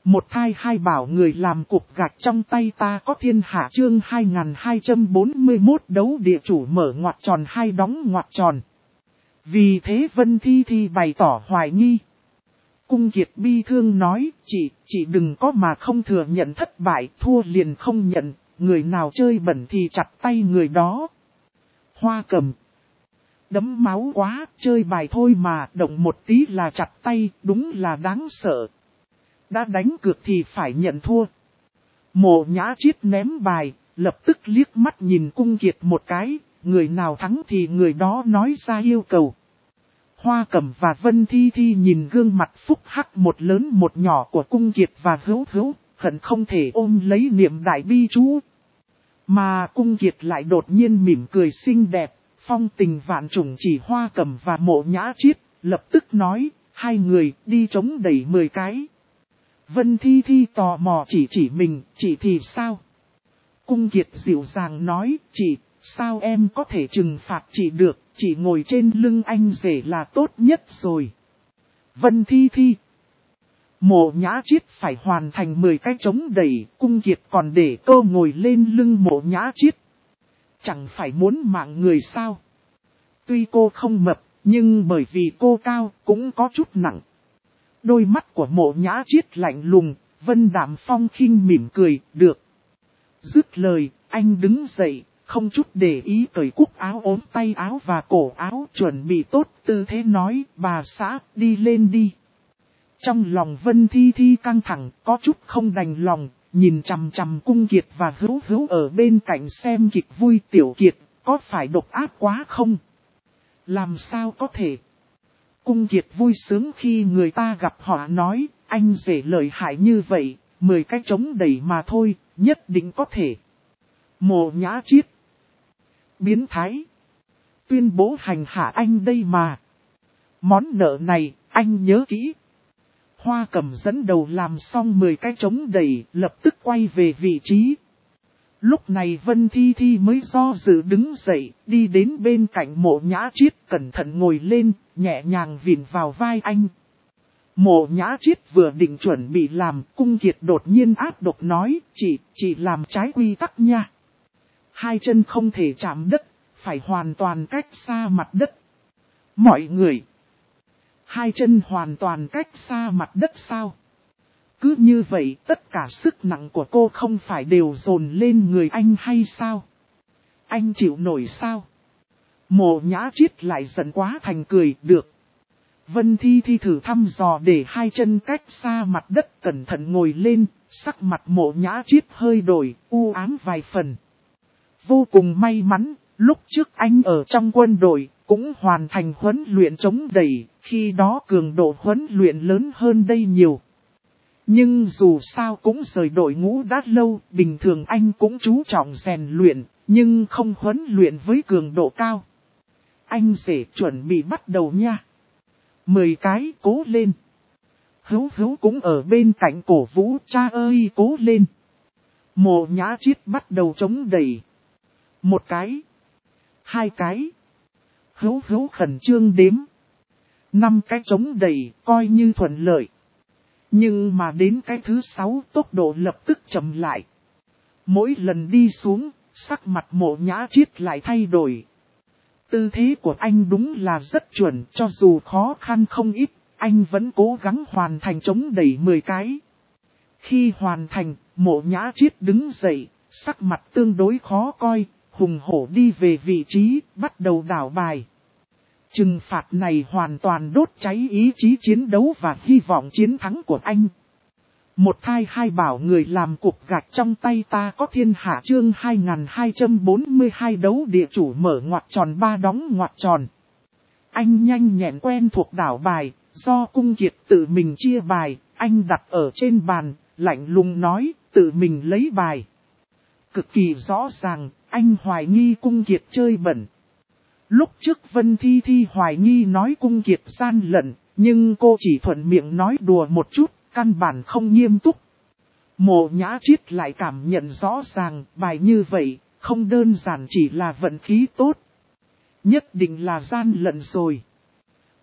Một thai hai bảo người làm cục gạch trong tay ta có thiên hạ chương 2241 đấu địa chủ mở ngoặc tròn hai đóng ngoặc tròn. Vì thế Vân Thi Thi bày tỏ hoài nghi. Cung Kiệt bi thương nói, chị đừng có mà không thừa nhận thất bại, thua liền không nhận, người nào chơi bẩn thì chặt tay người đó. Hoa Cầm. Đấm máu quá, chơi bài thôi mà, động một tí là chặt tay, đúng là đáng sợ. Đã đánh cược thì phải nhận thua. Mộ Nhã Chiết ném bài, lập tức liếc mắt nhìn Cung Kiệt một cái, người nào thắng thì người đó nói ra yêu cầu. Hoa Cẩm và Vân Thi Thi nhìn gương mặt phúc hắc một lớn một nhỏ của Cung Kiệt và Hữu Hữu, hận không thể ôm lấy niệm đại bi chú. Mà Cung Kiệt lại đột nhiên mỉm cười xinh đẹp, phong tình vạn trùng chỉ Hoa Cẩm và Mộ Nhã Chiết, lập tức nói, hai người đi chống đẩy 10 cái. Vân Thi Thi tò mò chỉ mình, chị thì sao? Cung Kiệt dịu dàng nói, chị, sao em có thể trừng phạt chị được, chị ngồi trên lưng anh rể là tốt nhất rồi. Vân Thi Thi. Mộ Nhã Chiết phải hoàn thành 10 cái chống đẩy, Cung Kiệt còn để cô ngồi lên lưng Mộ Nhã Chiết. Chẳng phải muốn mạng người sao? Tuy cô không mập, nhưng bởi vì cô cao cũng có chút nặng. Đôi mắt của Mộ Nhã Chiết lạnh lùng, Vân Đạm Phong khinh mỉm cười, được. Dứt lời, anh đứng dậy, không chút để ý cởi cúc áo ốm tay áo và cổ áo, chuẩn bị tốt tư thế nói, bà xã, đi lên đi. Trong lòng Vân Thi Thi căng thẳng, có chút không đành lòng, nhìn chằm chằm Cung Kiệt và Hữu Hữu ở bên cạnh xem kịch vui. Tiểu Kiệt, có phải độc ác quá không? Làm sao có thể? Cung Kiệt vui sướng khi người ta gặp họ nói, anh rể lợi hại như vậy, 10 cái chống đẩy mà thôi, nhất định có thể. Mộ Nhã Chiết. Biến thái. Tuyên bố hành hạ anh đây mà. Món nợ này, anh nhớ kỹ. Hoa Cẩm dẫn đầu làm xong 10 cái chống đẩy, lập tức quay về vị trí. Lúc này Vân Thi Thi mới do dự đứng dậy, đi đến bên cạnh Mộ Nhã Chiết, cẩn thận ngồi lên, nhẹ nhàng vịn vào vai anh. Mộ Nhã Chiết vừa định chuẩn bị làm, Cung Kiệt đột nhiên ác độc nói, chị làm trái quy tắc nha. Hai chân không thể chạm đất, phải hoàn toàn cách xa mặt đất. Mọi người, hai chân hoàn toàn cách xa mặt đất sao? Cứ như vậy tất cả sức nặng của cô không phải đều dồn lên người anh hay sao? Anh chịu nổi sao? Mộ Nhã Chiết lại giận quá thành cười, được. Vân Thi Thi thử thăm dò để hai chân cách xa mặt đất, cẩn thận ngồi lên, sắc mặt Mộ Nhã Chiết hơi đổi, u ám vài phần. Vô cùng may mắn, lúc trước anh ở trong quân đội, cũng hoàn thành huấn luyện chống đẩy, khi đó cường độ huấn luyện lớn hơn đây nhiều. Nhưng dù sao cũng rời đội ngũ đã lâu, bình thường anh cũng chú trọng rèn luyện, nhưng không huấn luyện với cường độ cao. Anh rể chuẩn bị bắt đầu nha. 10 cái, cố lên. Hữu Hữu cũng ở bên cạnh cổ vũ, cha ơi cố lên. Mộ Nhã Chiết bắt đầu chống đẩy. 1 cái. 2 cái. Hữu Hữu khẩn trương đếm. 5 cái chống đẩy, coi như thuận lợi. Nhưng mà đến cái thứ 6 tốc độ lập tức chậm lại. Mỗi lần đi xuống, sắc mặt Mộ Nhã Chiết lại thay đổi. Tư thế của anh đúng là rất chuẩn, cho dù khó khăn không ít, anh vẫn cố gắng hoàn thành chống đẩy 10 cái. Khi hoàn thành, Mộ Nhã Chiết đứng dậy, sắc mặt tương đối khó coi, hùng hổ đi về vị trí, bắt đầu đảo bài. Trừng phạt này hoàn toàn đốt cháy ý chí chiến đấu và hy vọng chiến thắng của anh. Một thai hai bảo người làm cục gạch trong tay ta có thiên hạ chương 2242 đấu địa chủ mở ngoặc tròn ba đóng ngoặc tròn. Anh nhanh nhẹn quen thuộc đảo bài, do Cung Kiệt tự mình chia bài, anh đặt ở trên bàn, lạnh lùng nói, tự mình lấy bài. Cực kỳ rõ ràng, anh hoài nghi Cung Kiệt chơi bẩn. Lúc trước Vân Thi Thi hoài nghi nói Cung Kiệt gian lận, nhưng cô chỉ thuận miệng nói đùa một chút, căn bản không nghiêm túc. Mộ Nhã Chiết lại cảm nhận rõ ràng, bài như vậy, không đơn giản chỉ là vận khí tốt. Nhất định là gian lận rồi.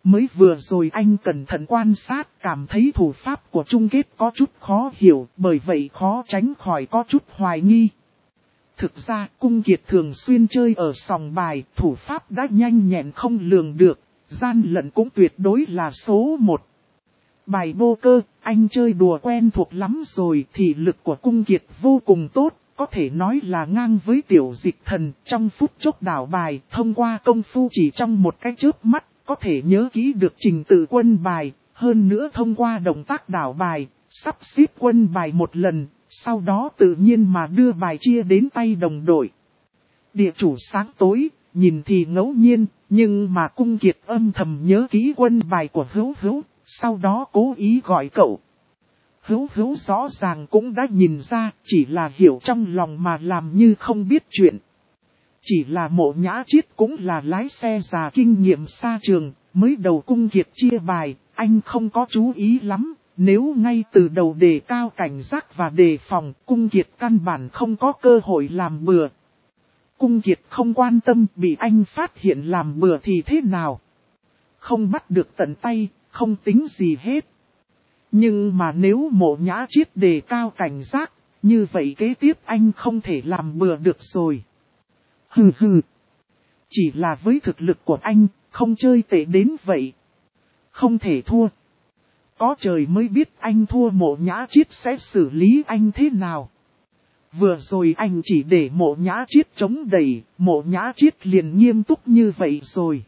Mới vừa rồi anh cẩn thận quan sát, cảm thấy thủ pháp của chung kết có chút khó hiểu, bởi vậy khó tránh khỏi có chút hoài nghi. Thực ra, Cung Kiệt thường xuyên chơi ở sòng bài, thủ pháp đã nhanh nhẹn không lường được, gian lận cũng tuyệt đối là số 1. Bài bô cơ, anh chơi đùa quen thuộc lắm rồi, thì lực của Cung Kiệt vô cùng tốt, có thể nói là ngang với Tiểu Dịch Thần. Trong phút chốc đảo bài, thông qua công phu chỉ trong một cái chớp mắt, có thể nhớ kỹ được trình tự quân bài, hơn nữa thông qua động tác đảo bài, sắp xếp quân bài một lần, sau đó tự nhiên mà đưa bài chia đến tay đồng đội. Địa chủ sáng tối, nhìn thì ngẫu nhiên, nhưng mà Cung Kiệt âm thầm nhớ kỹ quân bài của Hữu Hữu, sau đó cố ý gọi cậu. Hữu Hữu rõ ràng cũng đã nhìn ra, chỉ là hiểu trong lòng mà làm như không biết chuyện. Chỉ là Mộ Nhã Chiết cũng là lái xe già kinh nghiệm xa trường, mới đầu Cung Kiệt chia bài, anh không có chú ý lắm. Nếu ngay từ đầu đề cao cảnh giác và đề phòng, Cung Kiệt căn bản không có cơ hội làm bừa. Cung Kiệt không quan tâm bị anh phát hiện làm bừa thì thế nào. Không bắt được tận tay, không tính gì hết. Nhưng mà nếu Mộ Nhã Chiết đề cao cảnh giác, như vậy kế tiếp anh không thể làm bừa được rồi. Hừ hừ. Chỉ là với thực lực của anh, không chơi tệ đến vậy. Không thể thua. Có trời mới biết anh thua Mộ Nhã Chiết sẽ xử lý anh thế nào. Vừa rồi anh chỉ để Mộ Nhã Chiết chống đẩy, Mộ Nhã Chiết liền nghiêm túc như vậy rồi.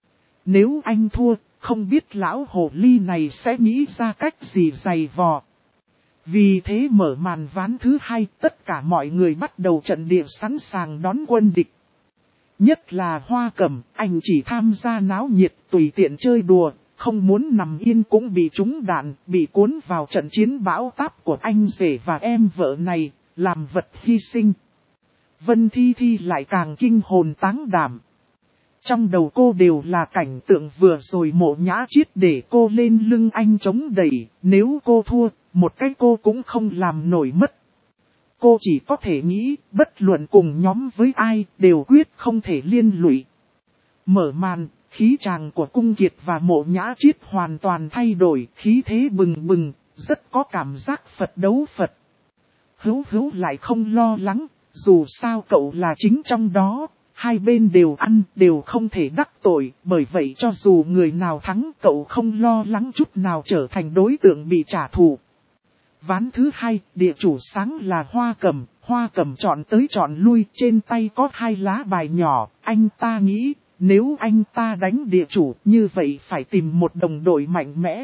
Nếu anh thua, không biết lão hồ ly này sẽ nghĩ ra cách gì giày vò. Vì thế mở màn ván thứ 2, tất cả mọi người bắt đầu trận địa sẵn sàng đón quân địch. Nhất là Hoa Cẩm, anh chỉ tham gia náo nhiệt tùy tiện chơi đùa, không muốn nằm yên cũng bị trúng đạn, bị cuốn vào trận chiến bão táp của anh rể và em vợ này, làm vật hy sinh. Vân Thi Thi lại càng kinh hồn táng đảm. Trong đầu cô đều là cảnh tượng vừa rồi Mộ Nhã Chiết để cô lên lưng anh chống đẩy, nếu cô thua, một cái cô cũng không làm nổi mất. Cô chỉ có thể nghĩ, bất luận cùng nhóm với ai, đều quyết không thể liên lụy. Mở màn, khí tràng của Cung Kiệt và Mộ Nhã Chiết hoàn toàn thay đổi, khí thế bừng bừng, rất có cảm giác Phật đấu Phật. Hữu Hữu lại không lo lắng, dù sao cậu là chính trong đó, hai bên đều ăn, đều không thể đắc tội, bởi vậy cho dù người nào thắng cậu không lo lắng chút nào trở thành đối tượng bị trả thù. Ván thứ 2, địa chủ sáng là Hoa Cẩm chọn tới chọn lui, trên tay có 2 lá bài nhỏ, anh ta nghĩ, nếu anh ta đánh địa chủ như vậy phải tìm một đồng đội mạnh mẽ.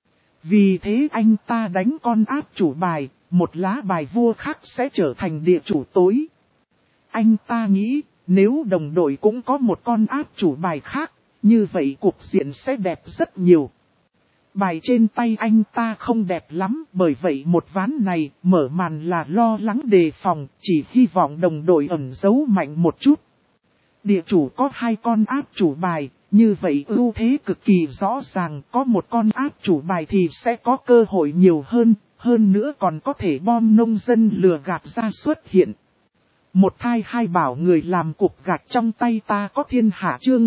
Vì thế anh ta đánh con áp chủ bài, một lá bài vua khác sẽ trở thành địa chủ tối. Anh ta nghĩ, nếu đồng đội cũng có một con áp chủ bài khác, như vậy cục diện sẽ đẹp rất nhiều. Bài trên tay anh ta không đẹp lắm, bởi vậy một ván này mở màn là lo lắng đề phòng, chỉ hy vọng đồng đội ẩn giấu mạnh một chút. Địa chủ có 2 con áp chủ bài, như vậy ưu thế cực kỳ rõ ràng, có một con áp chủ bài thì sẽ có cơ hội nhiều hơn nữa còn có thể bom nông dân lừa gạt ra xuất hiện. Một thai hai bảo người làm cục gạch trong tay ta có thiên hạ chương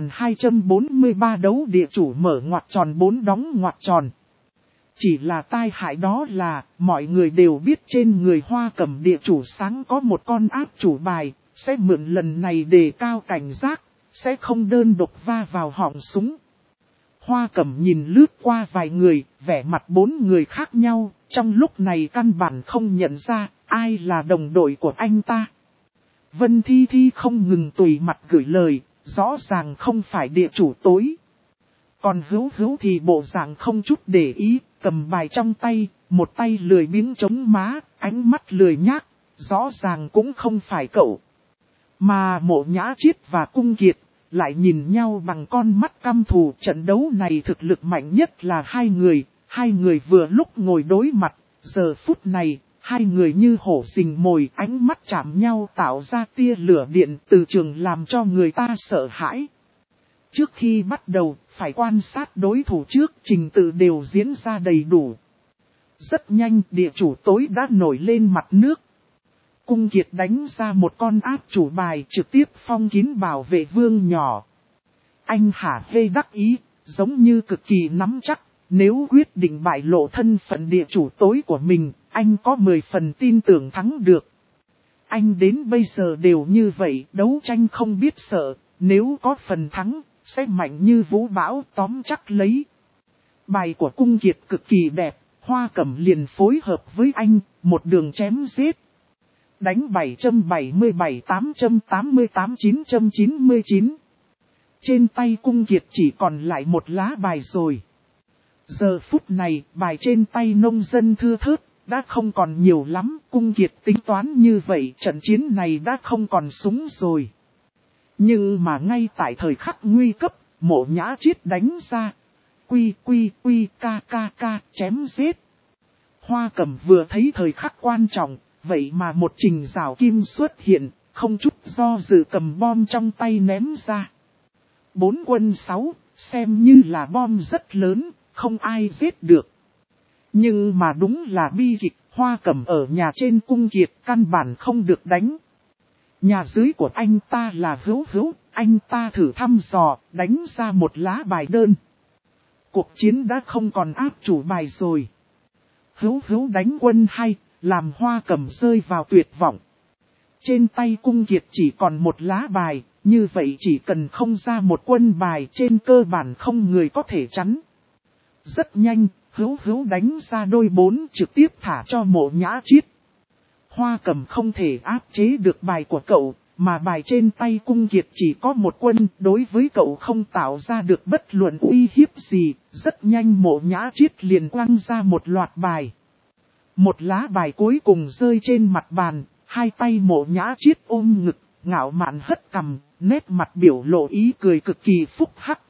2243 đấu địa chủ mở ngoặc tròn 4 đóng ngoặc tròn. Chỉ là tai hại đó là, mọi người đều biết trên người Hoa Cẩm địa chủ sáng có một con áp chủ bài, sẽ mượn lần này đề cao cảnh giác, sẽ không đơn độc va vào họng súng. Hoa Cẩm nhìn lướt qua vài người, vẻ mặt 4 người khác nhau, trong lúc này căn bản không nhận ra ai là đồng đội của anh ta. Vân Thi Thi không ngừng tùy mặt gửi lời, rõ ràng không phải địa chủ tối. Còn Hữu Hữu thì bộ dạng không chút để ý, cầm bài trong tay, một tay lười biếng chống má, ánh mắt lười nhác, rõ ràng cũng không phải cậu. Mà Mộ Nhã Chiết và Cung Kiệt lại nhìn nhau bằng con mắt căm thù. Trận đấu này thực lực mạnh nhất là hai người vừa lúc ngồi đối mặt, giờ phút này, hai người như hổ rình mồi, ánh mắt chạm nhau tạo ra tia lửa điện từ trường làm cho người ta sợ hãi. Trước khi bắt đầu, phải quan sát đối thủ trước, trình tự đều diễn ra đầy đủ. Rất nhanh, địa chủ tối đã nổi lên mặt nước. Cung Kiệt đánh ra một con áp chủ bài trực tiếp phong kín bảo vệ vương nhỏ. Anh hả hê đắc ý, giống như cực kỳ nắm chắc, nếu quyết định bại lộ thân phận địa chủ tối của mình, anh có 10 phần tin tưởng thắng được. Anh đến bây giờ đều như vậy, đấu tranh không biết sợ, nếu có phần thắng, sẽ mạnh như vũ bão tóm chắc lấy. Bài của Cung Kiệt cực kỳ đẹp, Hoa Cẩm liền phối hợp với anh, một đường chém giết. Đánh 777-888-999. Trên tay Cung Kiệt chỉ còn lại một lá bài rồi. Giờ phút này, bài trên tay nông dân thưa thớt, đã không còn nhiều lắm. Cung Kiệt tính toán như vậy, trận chiến này đã không còn súng rồi. Nhưng mà ngay tại thời khắc nguy cấp, Mộ Nhã Chiết đánh ra. Quy, ca, chém giết. Hoa Cẩm vừa thấy thời khắc quan trọng, vậy mà một trình rào kim xuất hiện, không chút do dự cầm bom trong tay ném ra. 4 quân 6, xem như là bom rất lớn, không ai giết được. Nhưng mà đúng là bi kịch, Hoa Cẩm ở nhà trên Cung Kiệt căn bản không được đánh. Nhà dưới của anh ta là Hữu, anh ta thử thăm dò, đánh ra một lá bài đơn. Cuộc chiến đã không còn áp chủ bài rồi. Hữu đánh quân hay, làm Hoa Cẩm rơi vào tuyệt vọng. Trên tay Cung Kiệt chỉ còn một lá bài, như vậy chỉ cần không ra một quân bài trên cơ bản không người có thể chắn. Rất nhanh, Hữu đánh ra đôi 4 trực tiếp thả cho Mộ Nhã Chiết. Hoa Cẩm không thể áp chế được bài của cậu, mà bài trên tay Cung Kiệt chỉ có một quân, đối với cậu không tạo ra được bất luận uy hiếp gì. Rất nhanh Mộ Nhã Chiết liền quăng ra một loạt bài. Một lá bài cuối cùng rơi trên mặt bàn, hai tay Mộ Nhã Chiết ôm ngực, ngạo mạn hất cằm, nét mặt biểu lộ ý cười cực kỳ phúc hắc,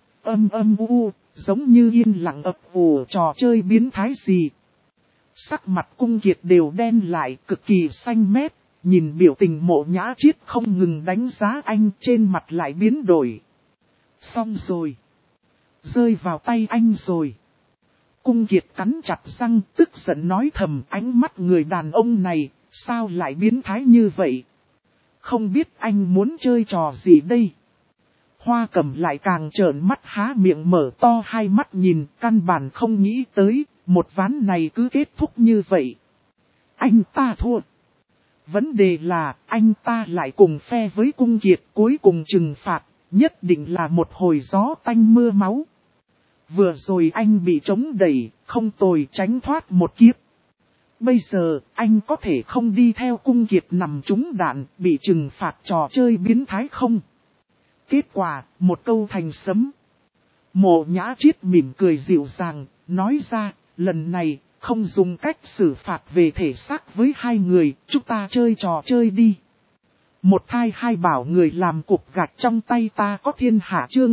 giống như yên lặng ấp ủ trò chơi biến thái gì. Sắc mặt Cung Kiệt đều đen lại, cực kỳ xanh mét, nhìn biểu tình Mộ Nhã Chiết không ngừng đánh giá anh, trên mặt lại biến đổi. Xong rồi. Rơi vào tay anh rồi. Cung Kiệt cắn chặt răng, tức giận nói thầm, ánh mắt người đàn ông này, sao lại biến thái như vậy? Không biết anh muốn chơi trò gì đây? Hoa Cẩm lại càng trợn mắt há miệng mở to hai mắt nhìn, căn bản không nghĩ tới, một ván này cứ kết thúc như vậy. Anh ta thua. Vấn đề là, anh ta lại cùng phe với Cung Kiệt, cuối cùng trừng phạt, nhất định là một hồi gió tanh mưa máu. Vừa rồi anh bị trống đẩy, không tồi tránh thoát một kiếp. Bây giờ, anh có thể không đi theo Cung Kiệt nằm trúng đạn, bị trừng phạt trò chơi biến thái không? Kết quả, một câu thành sấm. Mộ Nhã Chiết mỉm cười dịu dàng, nói ra, lần này, không dùng cách xử phạt về thể xác với hai người, chúng ta chơi trò chơi đi. Một thai hai bảo người làm cục gạch trong tay ta có thiên hạ chương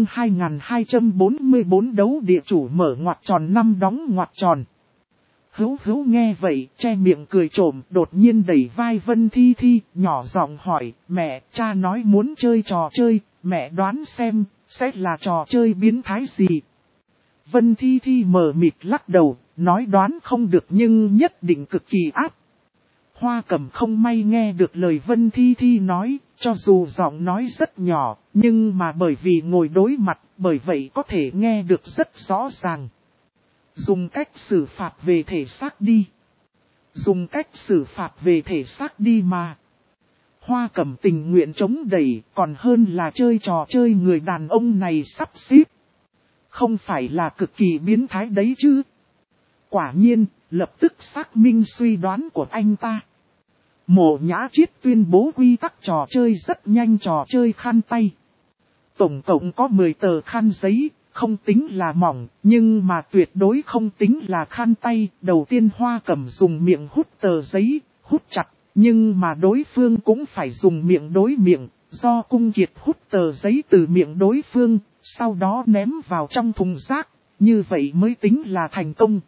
2244 đấu địa chủ mở ngoặc tròn 5 đóng ngoặc tròn. Hữu nghe vậy, che miệng cười trộm, đột nhiên đẩy vai Vân Thi Thi, nhỏ giọng hỏi, mẹ, cha nói muốn chơi trò chơi, mẹ đoán xem, sẽ là trò chơi biến thái gì? Vân Thi Thi mờ mịt lắc đầu, nói đoán không được nhưng nhất định cực kỳ áp. Hoa Cẩm không may nghe được lời Vân Thi Thi nói, cho dù giọng nói rất nhỏ, nhưng mà bởi vì ngồi đối mặt, bởi vậy có thể nghe được rất rõ ràng. Dùng cách xử phạt về thể xác đi. Dùng cách xử phạt về thể xác đi mà. Hoa Cẩm tình nguyện chống đẩy, còn hơn là chơi trò chơi người đàn ông này sắp xếp. Không phải là cực kỳ biến thái đấy chứ. Quả nhiên, lập tức xác minh suy đoán của anh ta. Mộ Nhã Chiết tuyên bố quy tắc trò chơi rất nhanh, trò chơi khăn tay. Tổng cộng có 10 tờ khăn giấy, không tính là mỏng, nhưng mà tuyệt đối không tính là khăn tay. Đầu tiên Hoa Cẩm dùng miệng hút tờ giấy, hút chặt, nhưng mà đối phương cũng phải dùng miệng đối miệng, do Cung Kiệt hút tờ giấy từ miệng đối phương, sau đó ném vào trong thùng rác, như vậy mới tính là thành công.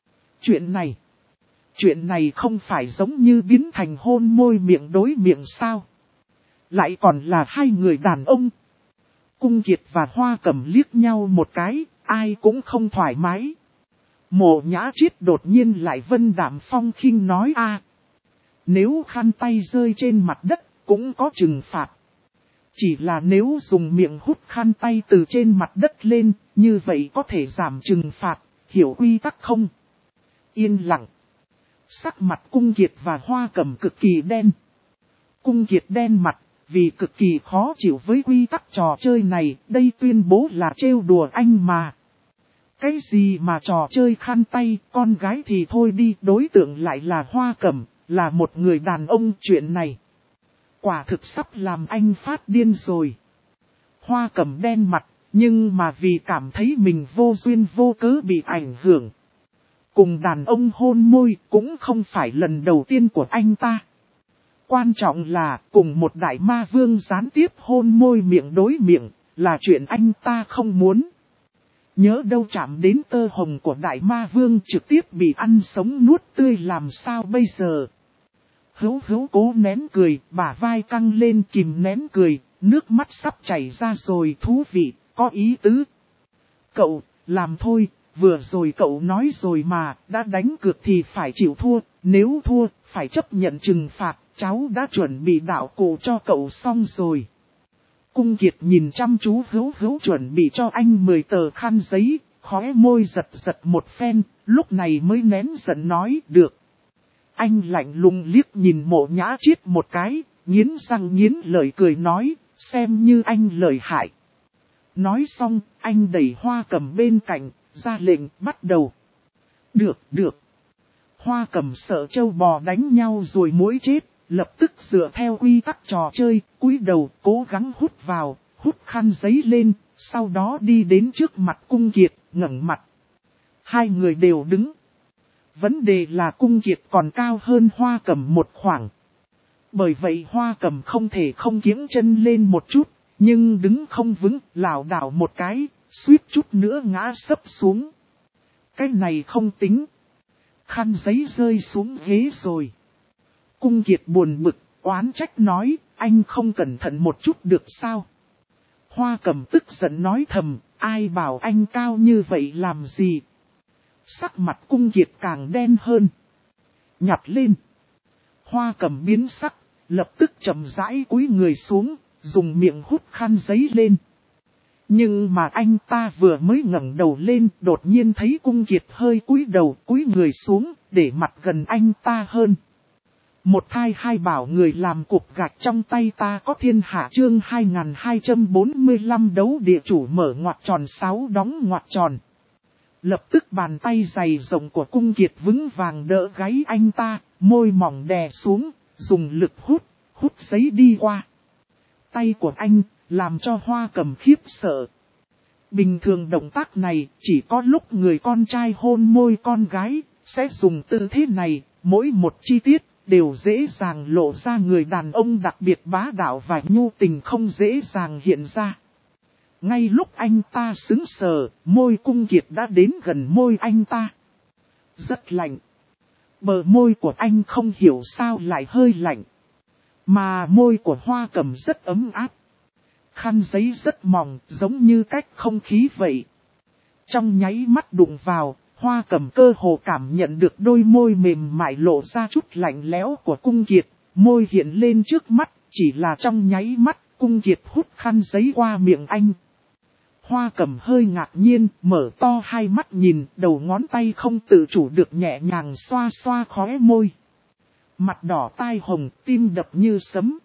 Chuyện này không phải giống như biến thành hôn môi miệng đối miệng sao? Lại còn là hai người đàn ông. Cung Kiệt và Hoa Cẩm liếc nhau một cái, ai cũng không thoải mái. Mộ Nhã Chiết đột nhiên lại vân đạm phong khinh nói nếu khăn tay rơi trên mặt đất, cũng có trừng phạt. Chỉ là nếu dùng miệng hút khăn tay từ trên mặt đất lên, như vậy có thể giảm trừng phạt, hiểu quy tắc không? Yên lặng. Sắc mặt Cung Kiệt và Hoa Cẩm cực kỳ đen. Cung Kiệt đen mặt, vì cực kỳ khó chịu với quy tắc trò chơi này, đây tuyên bố là trêu đùa anh mà. Cái gì mà trò chơi khăn tay, con gái thì thôi đi, đối tượng lại là Hoa Cẩm, là một người đàn ông. Chuyện này quả thực sắp làm anh phát điên rồi. Hoa Cẩm đen mặt, nhưng mà vì cảm thấy mình vô duyên vô cớ bị ảnh hưởng. Cùng đàn ông hôn môi cũng không phải lần đầu tiên của anh ta. Quan trọng là cùng một đại ma vương gián tiếp hôn môi miệng đối miệng, là chuyện anh ta không muốn. Nhớ đâu chạm đến tơ hồng của đại ma vương trực tiếp bị ăn sống nuốt tươi làm sao bây giờ. Hữu cố nén cười, bả vai căng lên kìm nén cười, nước mắt sắp chảy ra rồi. Thú vị, có ý tứ. Cậu, làm thôi, vừa rồi cậu nói rồi mà, đã đánh cược thì phải chịu thua, nếu thua, phải chấp nhận trừng phạt, cháu đã chuẩn bị đạo cụ cho cậu xong rồi. Cung Kiệt nhìn chăm chú Hữu chuẩn bị cho anh 10 tờ khăn giấy, khóe môi giật giật một phen, lúc này mới nén giận nói được. Anh lạnh lùng liếc nhìn Mộ Nhã Triết một cái, nghiến răng nghiến lợi cười nói, xem như anh lợi hại. Nói xong, anh đẩy Hoa Cẩm bên cạnh, ra lệnh bắt đầu. Được. Hoa Cẩm sợ trâu bò đánh nhau rồi muỗi chết, lập tức dựa theo quy tắc trò chơi, cúi đầu cố gắng hút vào, hút khăn giấy lên, sau đó đi đến trước mặt Cung Kiệt, ngẩng mặt. Hai người đều đứng. Vấn đề là Cung Kiệt còn cao hơn Hoa Cẩm một khoảng. Bởi vậy Hoa Cẩm không thể không kiễng chân lên một chút, nhưng đứng không vững, lảo đảo một cái, suýt chút nữa ngã sấp xuống. Cái này không tính. Khăn giấy rơi xuống ghế rồi. Cung Kiệt buồn bực, oán trách nói, anh không cẩn thận một chút được sao? Hoa Cẩm tức giận nói thầm, ai bảo anh cao như vậy làm gì? Sắc mặt Cung Kiệt càng đen hơn. Nhặt lên. Hoa Cẩm biến sắc, lập tức chậm rãi cúi người xuống, dùng miệng hút khăn giấy lên. Nhưng mà anh ta vừa mới ngẩng đầu lên, đột nhiên thấy Cung Kiệt hơi cúi đầu, cúi người xuống, để mặt gần anh ta hơn. Một thai hai bảo người làm cục gạch trong tay ta có thiên hạ. Chương 2245 đấu địa chủ mở ngoặc tròn 6 đóng ngoặc tròn. Lập tức bàn tay dày rộng của Cung Kiệt vững vàng đỡ gáy anh ta, môi mỏng đè xuống, dùng lực hút giấy đi qua. Tay của anh, làm cho Hoa Cẩm khiếp sợ. Bình thường động tác này, chỉ có lúc người con trai hôn môi con gái, sẽ dùng tư thế này, mỗi một chi tiết, đều dễ dàng lộ ra người đàn ông đặc biệt bá đạo và nhu tình không dễ dàng hiện ra. Ngay lúc anh ta sững sờ, môi Cung Kiệt đã đến gần môi anh ta. Rất lạnh. Bờ môi của anh không hiểu sao lại hơi lạnh. Mà môi của Hoa Cẩm rất ấm áp. Khăn giấy rất mỏng, giống như cách không khí vậy. Trong nháy mắt đụng vào, Hoa Cẩm cơ hồ cảm nhận được đôi môi mềm mại lộ ra chút lạnh lẽo của Cung Kiệt. Môi hiện lên trước mắt, chỉ là trong nháy mắt, Cung Kiệt hút khăn giấy qua miệng anh. Hoa Cẩm hơi ngạc nhiên, mở to hai mắt nhìn, đầu ngón tay không tự chủ được nhẹ nhàng xoa xoa khóe môi. Mặt đỏ tai hồng, tim đập như sấm.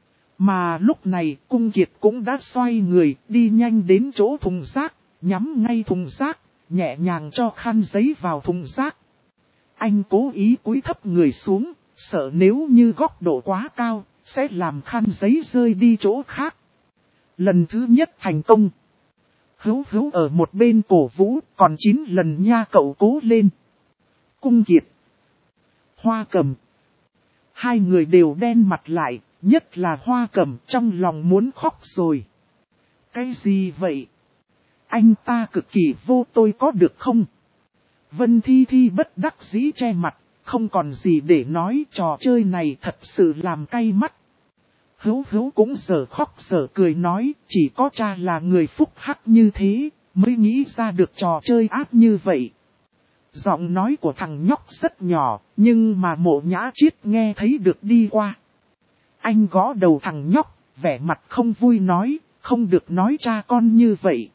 Mà lúc này, Cung Kiệt cũng đã xoay người, đi nhanh đến chỗ thùng rác, nhắm ngay thùng rác, nhẹ nhàng cho khăn giấy vào thùng rác. Anh cố ý cúi thấp người xuống, sợ nếu như góc độ quá cao, sẽ làm khăn giấy rơi đi chỗ khác. Lần thứ nhất thành công. Hữu ở một bên cổ vũ, còn 9 lần nha cậu cố lên. Cung Kiệt. Hoa Cẩm. Hai người đều đen mặt lại, nhất là Hoa Cẩm trong lòng muốn khóc rồi. Cái gì vậy? Anh ta cực kỳ vô tôi có được không? Vân Thi bất đắc dĩ che mặt, không còn gì để nói, trò chơi này thật sự làm cay mắt. Hữu cũng giờ khóc giờ cười nói, chỉ có cha là người phúc hắc như thế, mới nghĩ ra được trò chơi ác như vậy. Giọng nói của thằng nhóc rất nhỏ, nhưng mà Mộ Nhã Triết nghe thấy được đi qua. Anh gõ đầu thằng nhóc, vẻ mặt không vui nói, không được nói cha con như vậy.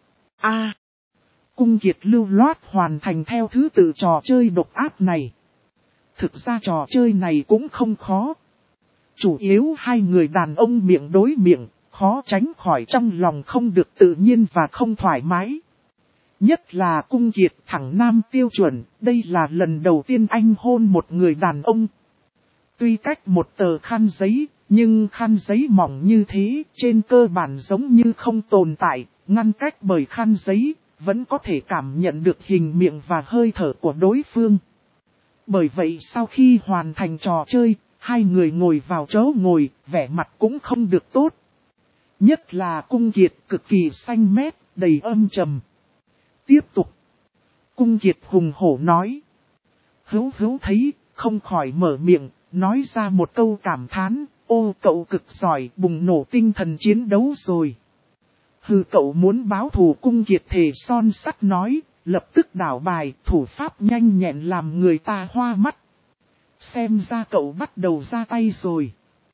Cung Kiệt lưu loát hoàn thành theo thứ tự trò chơi độc ác này. Thực ra trò chơi này cũng không khó. Chủ yếu hai người đàn ông miệng đối miệng, khó tránh khỏi trong lòng không được tự nhiên và không thoải mái. Nhất là Cung Kiệt thẳng nam tiêu chuẩn, đây là lần đầu tiên anh hôn một người đàn ông. Tuy cách một tờ khăn giấy, nhưng khăn giấy mỏng như thế, trên cơ bản giống như không tồn tại, ngăn cách bởi khăn giấy, vẫn có thể cảm nhận được hình miệng và hơi thở của đối phương. Bởi vậy sau khi hoàn thành trò chơi, hai người ngồi vào chỗ ngồi, vẻ mặt cũng không được tốt. Nhất là Cung Kiệt cực kỳ xanh mét, đầy âm trầm. Tiếp tục. Cung Kiệt hùng hổ nói. Hữu thấy, không khỏi mở miệng, nói ra một câu cảm thán, ô cậu cực giỏi, bùng nổ tinh thần chiến đấu rồi. Hừ, cậu muốn báo thù. Cung Kiệt thề son sắt nói, lập tức đảo bài, thủ pháp nhanh nhẹn làm người ta hoa mắt. Xem ra cậu bắt đầu ra tay rồi.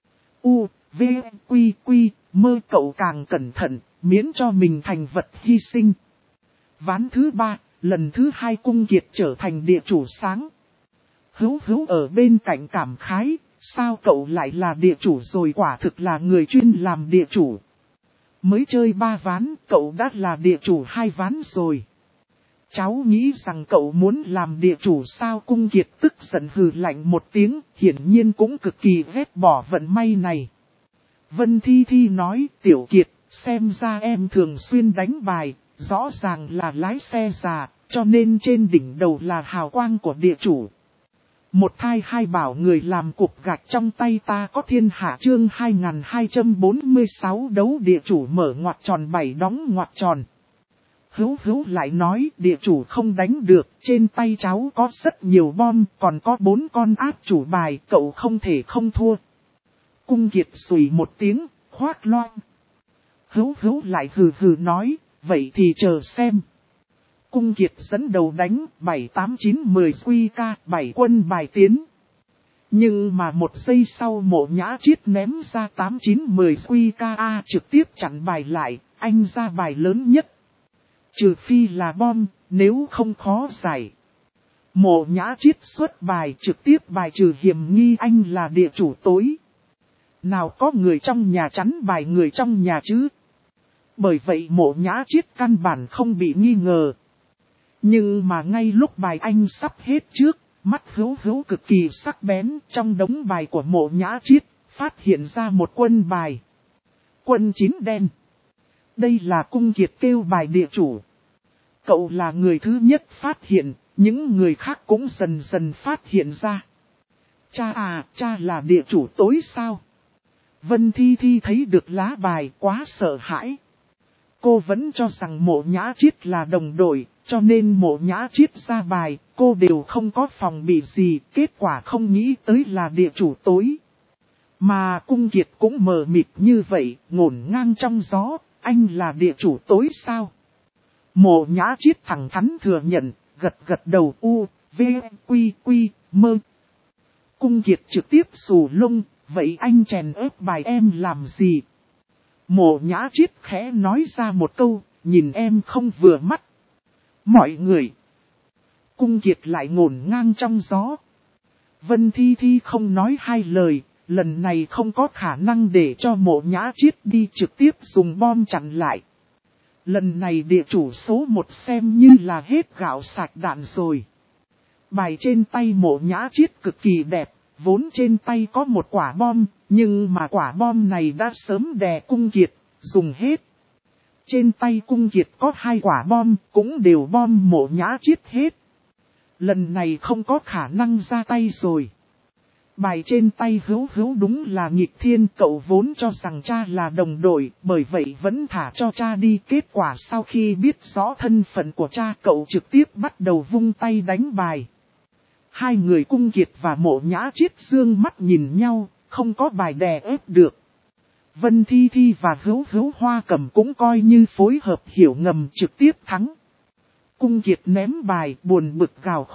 V, Quy, mơ, cậu càng cẩn thận, miễn cho mình thành vật hy sinh. Ván thứ 3, lần thứ 2 Cung Kiệt trở thành địa chủ sáng. Hữu ở bên cạnh cảm khái, sao cậu lại là địa chủ rồi, quả thực là người chuyên làm địa chủ. Mới chơi 3 ván, cậu đã là địa chủ 2 ván rồi. Cháu nghĩ rằng cậu muốn làm địa chủ sao? Cung Kiệt tức giận hừ lạnh một tiếng, hiển nhiên cũng cực kỳ ghét bỏ vận may này. Vân Thi Thi nói, Tiểu Kiệt, xem ra em thường xuyên đánh bài, rõ ràng là lái xe già, cho nên trên đỉnh đầu là hào quang của địa chủ. Một thai hai bảo người làm cục gạch trong tay ta có thiên hạ. Chương 2246 đấu địa chủ mở ngoặc tròn 7 đóng ngoặc tròn. Hữu lại nói, địa chủ không đánh được, trên tay cháu có rất nhiều bom, còn có 4 con áp chủ bài, cậu không thể không thua. Cung Kiệt sủi một tiếng, khoác loan. Hữu lại hừ nói, vậy thì chờ xem. Cung Kiệt dẫn đầu đánh 7, 8, 9, 10 QK, 7 quân bài tiến. Nhưng mà một giây sau Mộ Nhã Triết ném ra 8, 9, 10 QK trực tiếp chặn bài lại, anh ra bài lớn nhất. Trừ phi là bom, nếu không khó giải. Mộ Nhã Triết xuất bài trực tiếp bài trừ hiểm nghi anh là địa chủ tối. Nào có người trong nhà chắn bài người trong nhà chứ. Bởi vậy Mộ Nhã Triết căn bản không bị nghi ngờ. Nhưng mà ngay lúc bài anh sắp hết trước, mắt Hữu cực kỳ sắc bén, trong đống bài của Mộ Nhã Triết, phát hiện ra một quân bài. Quân 9 đen. Đây là Cung Kiệt kêu bài địa chủ. Cậu là người thứ nhất phát hiện, những người khác cũng dần dần phát hiện ra. Cha là địa chủ tối sao? Vân Thi Thi thấy được lá bài quá sợ hãi. Cô vẫn cho rằng Mộ Nhã Triết là đồng đội, cho nên Mộ Nhã Triết ra bài, cô đều không có phòng bị gì, kết quả không nghĩ tới là địa chủ tối. Mà Cung Kiệt cũng mờ mịt như vậy, ngổn ngang trong gió, anh là địa chủ tối sao? Mộ Nhã Triết thẳng thắn thừa nhận, gật đầu V, Quy, mơ. Cung Kiệt trực tiếp xù lông, vậy anh chèn ép bài em làm gì? Mộ Nhã Triết khẽ nói ra một câu, nhìn em không vừa mắt. Mọi người. Cung Kiệt lại ngổn ngang trong gió. Vân Thi Thi không nói hai lời, lần này không có khả năng để cho Mộ Nhã Triết đi, trực tiếp dùng bom chặn lại. Lần này địa chủ số 1 xem như là hết gạo sạch đạn rồi. Bài trên tay Mộ Nhã Triết cực kỳ đẹp, vốn trên tay có một quả bom, nhưng mà quả bom này đã sớm đè Cung Kiệt, dùng hết. Trên tay Cung Kiệt có 2 quả bom, cũng đều bom Mộ Nhã Triết hết. Lần này không có khả năng ra tay rồi. Bài trên tay Hữu đúng là nghịch thiên, cậu vốn cho rằng cha là đồng đội, bởi vậy vẫn thả cho cha đi. Kết quả sau khi biết rõ thân phận của cha, cậu trực tiếp bắt đầu vung tay đánh bài. Hai người Cung Kiệt và Mộ Nhã Triết dương mắt nhìn nhau, không có bài đè ép được. Vân Thi Thi và Hữu Hoa Cẩm cũng coi như phối hợp hiểu ngầm, trực tiếp thắng. Cung Kiệt ném bài buồn bực gào khóc,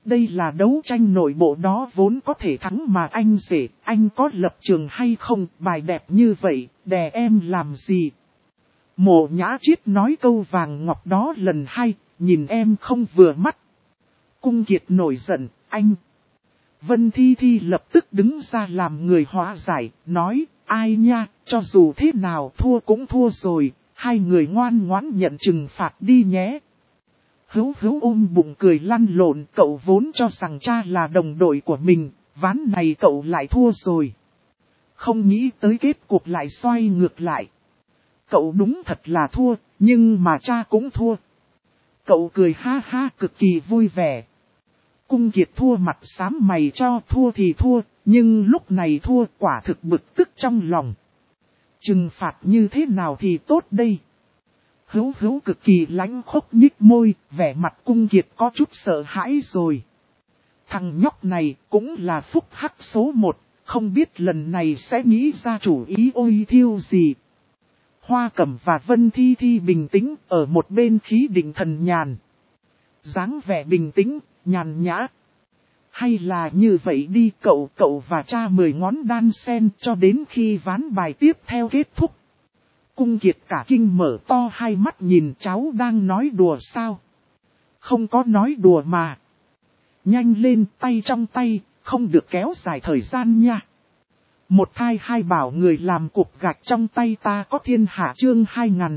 Đây là đấu tranh nội bộ đó vốn có thể thắng mà anh rể, anh có lập trường hay không, bài đẹp như vậy, đè em làm gì? Mộ Nhã Chiết nói câu vàng ngọc đó lần hai, nhìn em không vừa mắt. Cung Kiệt nổi giận, anh. Vân Thi Thi lập tức đứng ra làm người hóa giải, nói, ai nha, cho dù thế nào thua cũng thua rồi, hai người ngoan ngoãn nhận trừng phạt đi nhé. Hữu Hữu ôm bụng cười lăn lộn, cậu vốn cho rằng cha là đồng đội của mình, ván này cậu lại thua rồi. Không nghĩ tới kết cuộc lại xoay ngược lại. Cậu đúng thật là thua, nhưng mà cha cũng thua. Cậu cười ha ha cực kỳ vui vẻ. Cung Kiệt thua mặt xám mày cho, thua thì thua, nhưng lúc này thua quả thực bực tức trong lòng. Trừng phạt như thế nào thì tốt đây? Hữu Hữu cực kỳ lãnh khốc nhích môi, vẻ mặt Cung Kiệt có chút sợ hãi rồi. Thằng nhóc này cũng là phúc hắc số 1, không biết lần này sẽ nghĩ ra chủ ý ôi thiêu gì. Hoa Cẩm và Vân Thi Thi bình tĩnh ở một bên khí định thần nhàn. Dáng vẻ bình tĩnh, nhàn nhã. Hay là như vậy đi, cậu và cha 10 ngón đan sen cho đến khi ván bài tiếp theo kết thúc. Cung Kiệt cả kinh mở to hai mắt nhìn, cháu đang nói đùa sao? Không có nói đùa mà. Nhanh lên, tay trong tay, không được kéo dài thời gian nha. Một thai hai bảo người làm cục gạch trong tay ta có thiên hạ chương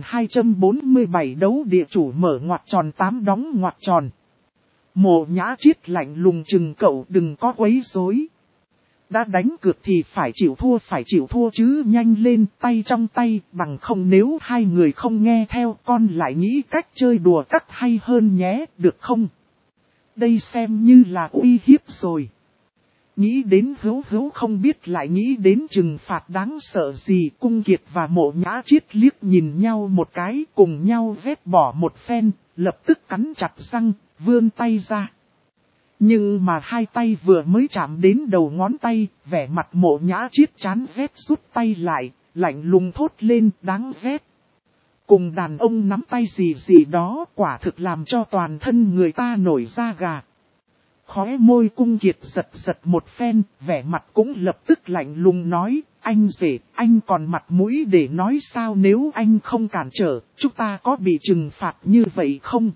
2247 đấu địa chủ mở ngoặc tròn 8 đóng ngoặc tròn. Mộ Nhã Chiết lạnh lùng chừng cậu đừng có quấy rối. Đã đánh cược thì phải chịu thua chứ, nhanh lên, tay trong tay, bằng không nếu hai người không nghe theo con lại nghĩ cách chơi đùa cắt hay hơn nhé, được không? Đây xem như là uy hiếp rồi. Nghĩ đến Hữu Hữu không biết lại nghĩ đến trừng phạt đáng sợ gì. Cung Kiệt và Mộ Nhã Chiết liếc nhìn nhau một cái, cùng nhau vét bỏ một phen, lập tức cắn chặt răng, vươn tay ra. Nhưng mà hai tay vừa mới chạm đến đầu ngón tay, vẻ mặt Mộ Nhã Chiết chán ghét rút tay lại, lạnh lùng thốt lên đáng ghét. Cùng đàn ông nắm tay gì đó quả thực làm cho toàn thân người ta nổi da gà. Khóe môi Cung Kiệt giật một phen, vẻ mặt cũng lập tức lạnh lùng nói, anh rể, anh còn mặt mũi để nói sao, nếu anh không cản trở, chúng ta có bị trừng phạt như vậy không?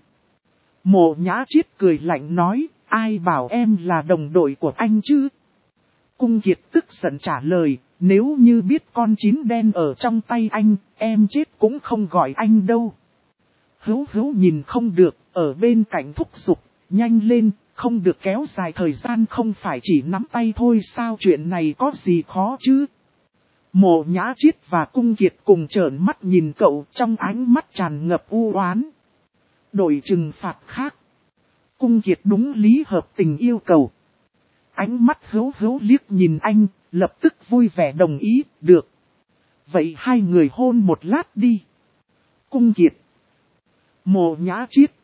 Mộ Nhã Chiết cười lạnh nói, ai bảo em là đồng đội của anh chứ? Cung Kiệt tức giận trả lời, nếu như biết con chín đen ở trong tay anh, em chết cũng không gọi anh đâu. Hữu Hữu nhìn không được, ở bên cạnh thúc giục, nhanh lên, không được kéo dài thời gian, không phải chỉ nắm tay thôi sao, chuyện này có gì khó chứ? Mộ Nhã Chiết và Cung Kiệt cùng trợn mắt nhìn cậu, trong ánh mắt tràn ngập u oán. Đổi trừng phạt khác. Cung Kiệt đúng lý hợp tình yêu cầu. Ánh mắt Hữu Hữu liếc nhìn anh, lập tức vui vẻ đồng ý, được. Vậy hai người hôn một lát đi. Cung Kiệt. Mộ Nhã Chiết.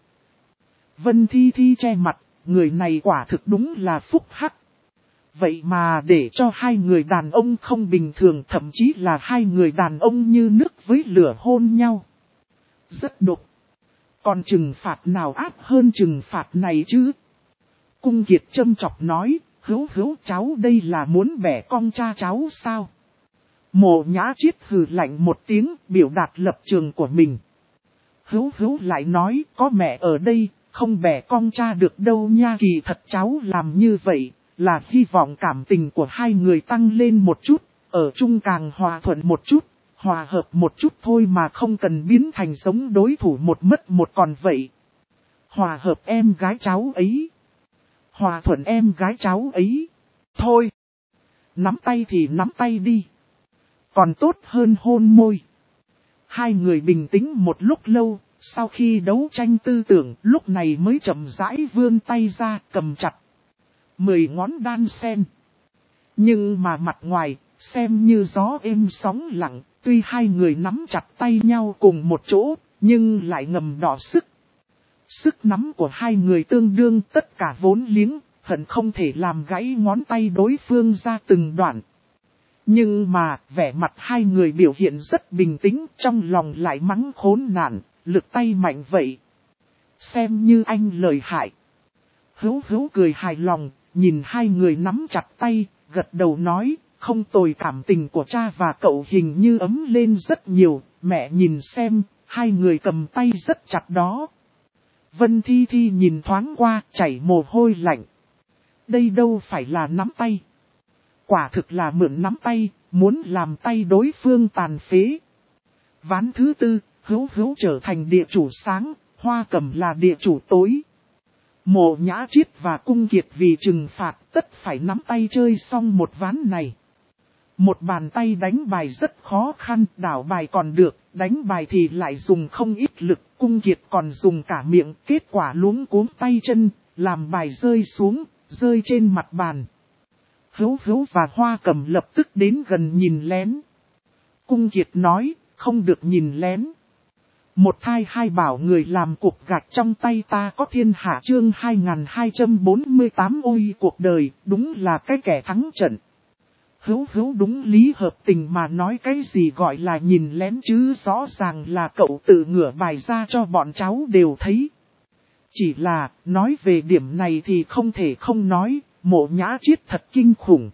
Vân Thi Thi che mặt, người này quả thực đúng là phúc hắc. Vậy mà để cho hai người đàn ông không bình thường, thậm chí là hai người đàn ông như nước với lửa hôn nhau. Rất độc. Còn trừng phạt nào ác hơn trừng phạt này chứ? Cung Kiệt châm chọc nói, Hữu Hữu cháu đây là muốn bẻ cong cha cháu sao? Mộ Nhã Chiết hừ lạnh một tiếng, biểu đạt lập trường của mình. Hữu Hữu lại nói, có mẹ ở đây, không bẻ cong cha được đâu nha. Kỳ thật cháu làm như vậy, là hy vọng cảm tình của hai người tăng lên một chút, ở chung càng hòa thuận một chút, hòa hợp một chút thôi mà không cần biến thành giống đối thủ một mất một còn vậy. Hòa hợp em gái cháu ấy. Hòa thuận em gái cháu ấy. Thôi. Nắm tay thì nắm tay đi. Còn tốt hơn hôn môi. Hai người bình tĩnh một lúc lâu, sau khi đấu tranh tư tưởng lúc này mới chậm rãi vươn tay ra cầm chặt 10 ngón đan sen. Nhưng mà mặt ngoài, xem như gió êm sóng lặng, tuy hai người nắm chặt tay nhau cùng một chỗ, nhưng lại ngầm đỏ sức. Sức nắm của hai người tương đương, tất cả vốn liếng, hận không thể làm gãy ngón tay đối phương ra từng đoạn. Nhưng mà, vẻ mặt hai người biểu hiện rất bình tĩnh, trong lòng lại mắng khốn nạn, lực tay mạnh vậy. Xem như anh lợi hại. Hữu Hữu cười hài lòng, nhìn hai người nắm chặt tay, gật đầu nói, không tồi, cảm tình của cha và cậu hình như ấm lên rất nhiều, mẹ nhìn xem, hai người cầm tay rất chặt đó. Vân Thi Thi nhìn thoáng qua, chảy mồ hôi lạnh. Đây đâu phải là nắm tay. Quả thực là mượn nắm tay, muốn làm tay đối phương tàn phế. Ván thứ tư, Hữu Hữu trở thành địa chủ sáng, Hoa Cẩm là địa chủ tối. Mộ Nhã Chiết và Cung Kiệt vì trừng phạt tất phải nắm tay chơi xong một ván này. Một bàn tay đánh bài rất khó khăn, đảo bài còn được, đánh bài thì lại dùng không ít lực, Cung Kiệt còn dùng cả miệng, kết quả luống cuống tay chân, làm bài rơi xuống, rơi trên mặt bàn. Hữu Hữu và Hoa Cẩm lập tức đến gần nhìn lén. Cung Kiệt nói, không được nhìn lén. Một thai hai bảo người làm cục gạch trong tay ta có thiên hạ chương 2248 ôi cuộc đời, đúng là cái kẻ thắng trận. Hữu Hữu đúng lý hợp tình mà nói cái gì gọi là nhìn lén chứ, rõ ràng là cậu tự ngửa bài ra cho bọn cháu đều thấy. Chỉ là, nói về điểm này thì không thể không nói, Mộ Nhã Chiết thật kinh khủng.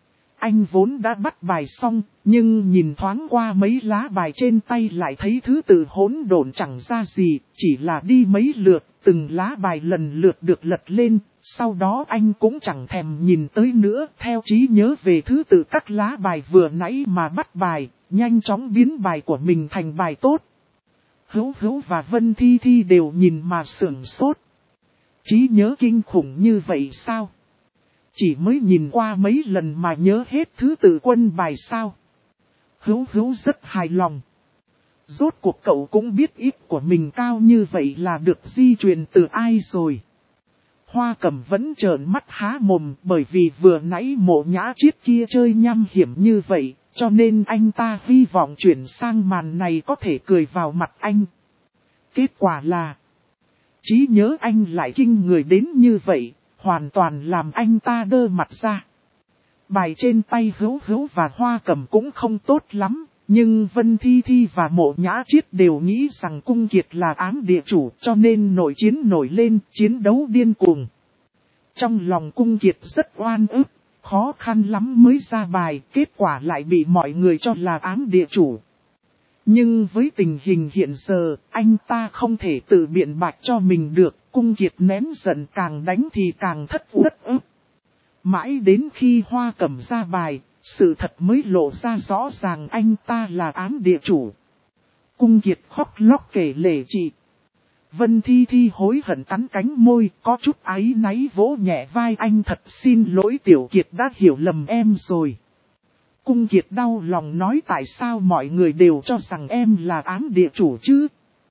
Anh vốn đã bắt bài xong, nhưng nhìn thoáng qua mấy lá bài trên tay lại thấy thứ tự hỗn độn chẳng ra gì, chỉ là đi mấy lượt, từng lá bài lần lượt được lật lên, sau đó anh cũng chẳng thèm nhìn tới nữa, theo trí nhớ về thứ tự các lá bài vừa nãy mà bắt bài, nhanh chóng biến bài của mình thành bài tốt. Hữu Hữu và Vân Thi Thi đều nhìn mà sửng sốt. Trí nhớ kinh khủng như vậy sao? Chỉ mới nhìn qua mấy lần mà nhớ hết thứ tự quân bài sao? Hữu Hữu rất hài lòng. Rốt cuộc cậu cũng biết ít của mình cao như vậy là được di truyền từ ai rồi. Hoa Cẩm vẫn trợn mắt há mồm bởi vì vừa nãy Mộ Nhã Chiết kia chơi nham hiểm như vậy, cho nên anh ta hy vọng chuyển sang màn này có thể cười vào mặt anh. Kết quả là, trí nhớ anh lại kinh người đến như vậy, hoàn toàn làm anh ta đơ mặt ra. Bài trên tay Hữu Hữu và Hoa Cẩm cũng không tốt lắm, nhưng Vân Thi Thi và Mộ Nhã Chiết đều nghĩ rằng Cung Kiệt là ám địa chủ, cho nên nội chiến nổi lên, chiến đấu điên cuồng. Trong lòng Cung Kiệt rất oan ức, khó khăn lắm mới ra bài, kết quả lại bị mọi người cho là ám địa chủ. Nhưng với tình hình hiện giờ, anh ta không thể tự biện bạch cho mình được, Cung Kiệt nén giận càng đánh thì càng thất ức. Mãi đến khi Hoa Cẩm ra bài, sự thật mới lộ ra rõ ràng anh ta là ám địa chủ. Cung Kiệt khóc lóc kể lể chị. Vân Thi Thi hối hận cắn cánh môi, có chút áy náy vỗ nhẹ vai anh, thật xin lỗi Tiểu Kiệt đã hiểu lầm em rồi. Cung Kiệt đau lòng nói tại sao mọi người đều cho rằng em là ám địa chủ chứ.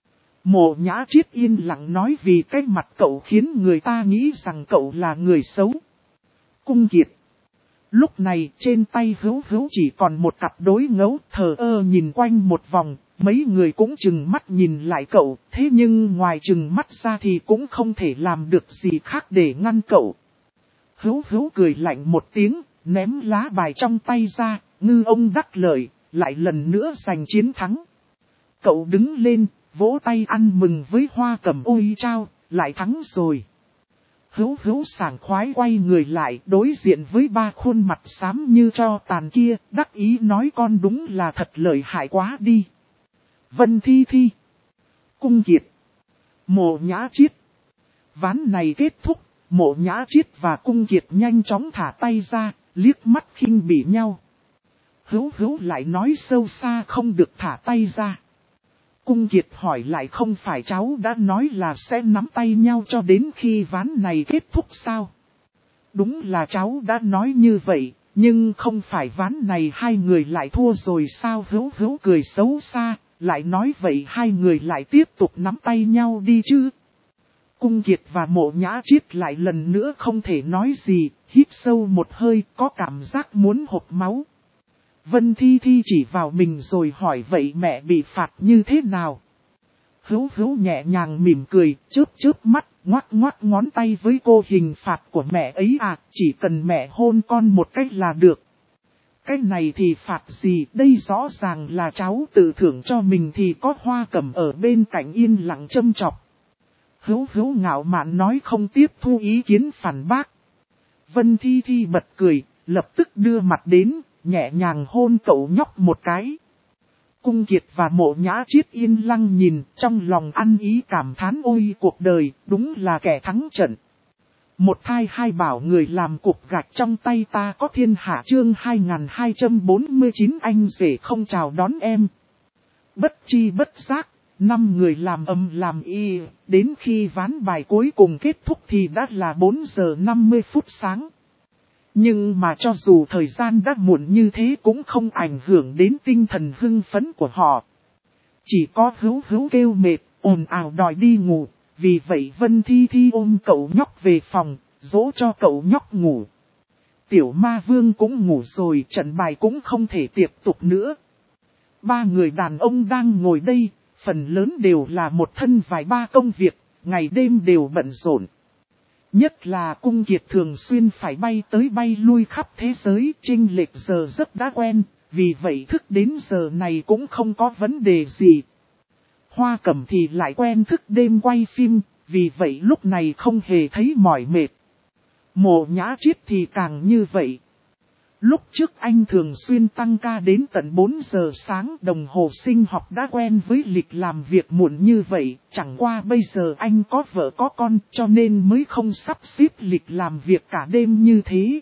Mộ Nhã Chiết yên lặng nói vì cái mặt cậu khiến người ta nghĩ rằng cậu là người xấu. Cung Kiệt. Lúc này trên tay Hữu Hữu chỉ còn một cặp đối ngấu, thờ ơ nhìn quanh một vòng, mấy người cũng chừng mắt nhìn lại cậu, thế nhưng ngoài chừng mắt ra thì cũng không thể làm được gì khác để ngăn cậu. Hữu Hữu cười lạnh một tiếng, ném lá bài trong tay ra, ngư ông đắc lợi, lại lần nữa giành chiến thắng. Cậu đứng lên, vỗ tay ăn mừng với Hoa Cẩm, ôi chao, lại thắng rồi. Hữu Hữu sảng khoái quay người lại, đối diện với ba khuôn mặt xám như tro tàn kia, đắc ý nói con đúng là thật lợi hại quá đi. Vân Thi Thi, Cung Kiệt, Mộ Nhã Chiết. Ván này kết thúc, Mộ Nhã Chiết và Cung Kiệt nhanh chóng thả tay ra, liếc mắt khinh bỉ nhau. Hữu Hữu lại nói sâu xa không được thả tay ra. Cung Kiệt hỏi lại không phải cháu đã nói là sẽ nắm tay nhau cho đến khi ván này kết thúc sao? Đúng là cháu đã nói như vậy, nhưng không phải ván này hai người lại thua rồi sao? Hữu Hữu cười xấu xa, lại nói vậy hai người lại tiếp tục nắm tay nhau đi chứ? Cung Kiệt và Mộ Nhã Chiết lại lần nữa không thể nói gì, hít sâu một hơi, có cảm giác muốn hộc máu. Vân Thi Thi chỉ vào mình rồi hỏi vậy mẹ bị phạt như thế nào? Hữu Hữu nhẹ nhàng mỉm cười, chớp mắt, ngoắc ngón tay với cô, hình phạt của mẹ ấy à, chỉ cần mẹ hôn con một cách là được. Cái này thì phạt gì, đây rõ ràng là cháu tự thưởng cho mình thì có Hoa Cẩm ở bên cạnh yên lặng châm chọc. Hữu ngạo mạn nói không tiếp thu ý kiến phản bác. Vân Thi Thi bật cười, lập tức đưa mặt đến, nhẹ nhàng hôn cậu nhóc một cái. Cung Kiệt và Mộ Nhã Chiết yên lặng nhìn, trong lòng ăn ý cảm thán ôi cuộc đời, đúng là kẻ thắng trận. Một thai hai bảo người làm cục gạch trong tay ta có thiên hạ chương 2249 anh rể không chào đón em. Bất chi bất giác, 5 người làm ầm làm y, đến khi ván bài cuối cùng kết thúc thì đã là 4 giờ 50 phút sáng. Nhưng mà cho dù thời gian đã muộn như thế cũng không ảnh hưởng đến tinh thần hưng phấn của họ. Chỉ có Hữu kêu mệt, ồn ào đòi đi ngủ, vì vậy Vân Thi Thi ôm cậu nhóc về phòng, dỗ cho cậu nhóc ngủ. Tiểu Ma Vương cũng ngủ rồi, trận bài cũng không thể tiếp tục nữa. 3 người đàn ông đang ngồi đây, phần lớn đều là một thân vài ba công việc, ngày đêm đều bận rộn. Nhất là Cung Kiệt thường xuyên phải bay tới bay lui khắp thế giới, chênh lệch giờ giấc đã quen, vì vậy thức đến giờ này cũng không có vấn đề gì. Hoa Cẩm thì lại quen thức đêm quay phim, vì vậy lúc này không hề thấy mỏi mệt. Mộ Nhã Chiết thì càng như vậy. Lúc trước anh thường xuyên tăng ca đến tận 4 giờ sáng, đồng hồ sinh học đã quen với lịch làm việc muộn như vậy, chẳng qua bây giờ anh có vợ có con cho nên mới không sắp xếp lịch làm việc cả đêm như thế.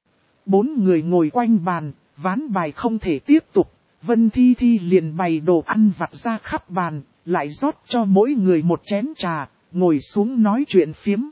4 người ngồi quanh bàn, ván bài không thể tiếp tục, Vân Thi Thi liền bày đồ ăn vặt ra khắp bàn, lại rót cho mỗi người một chén trà, ngồi xuống nói chuyện phiếm.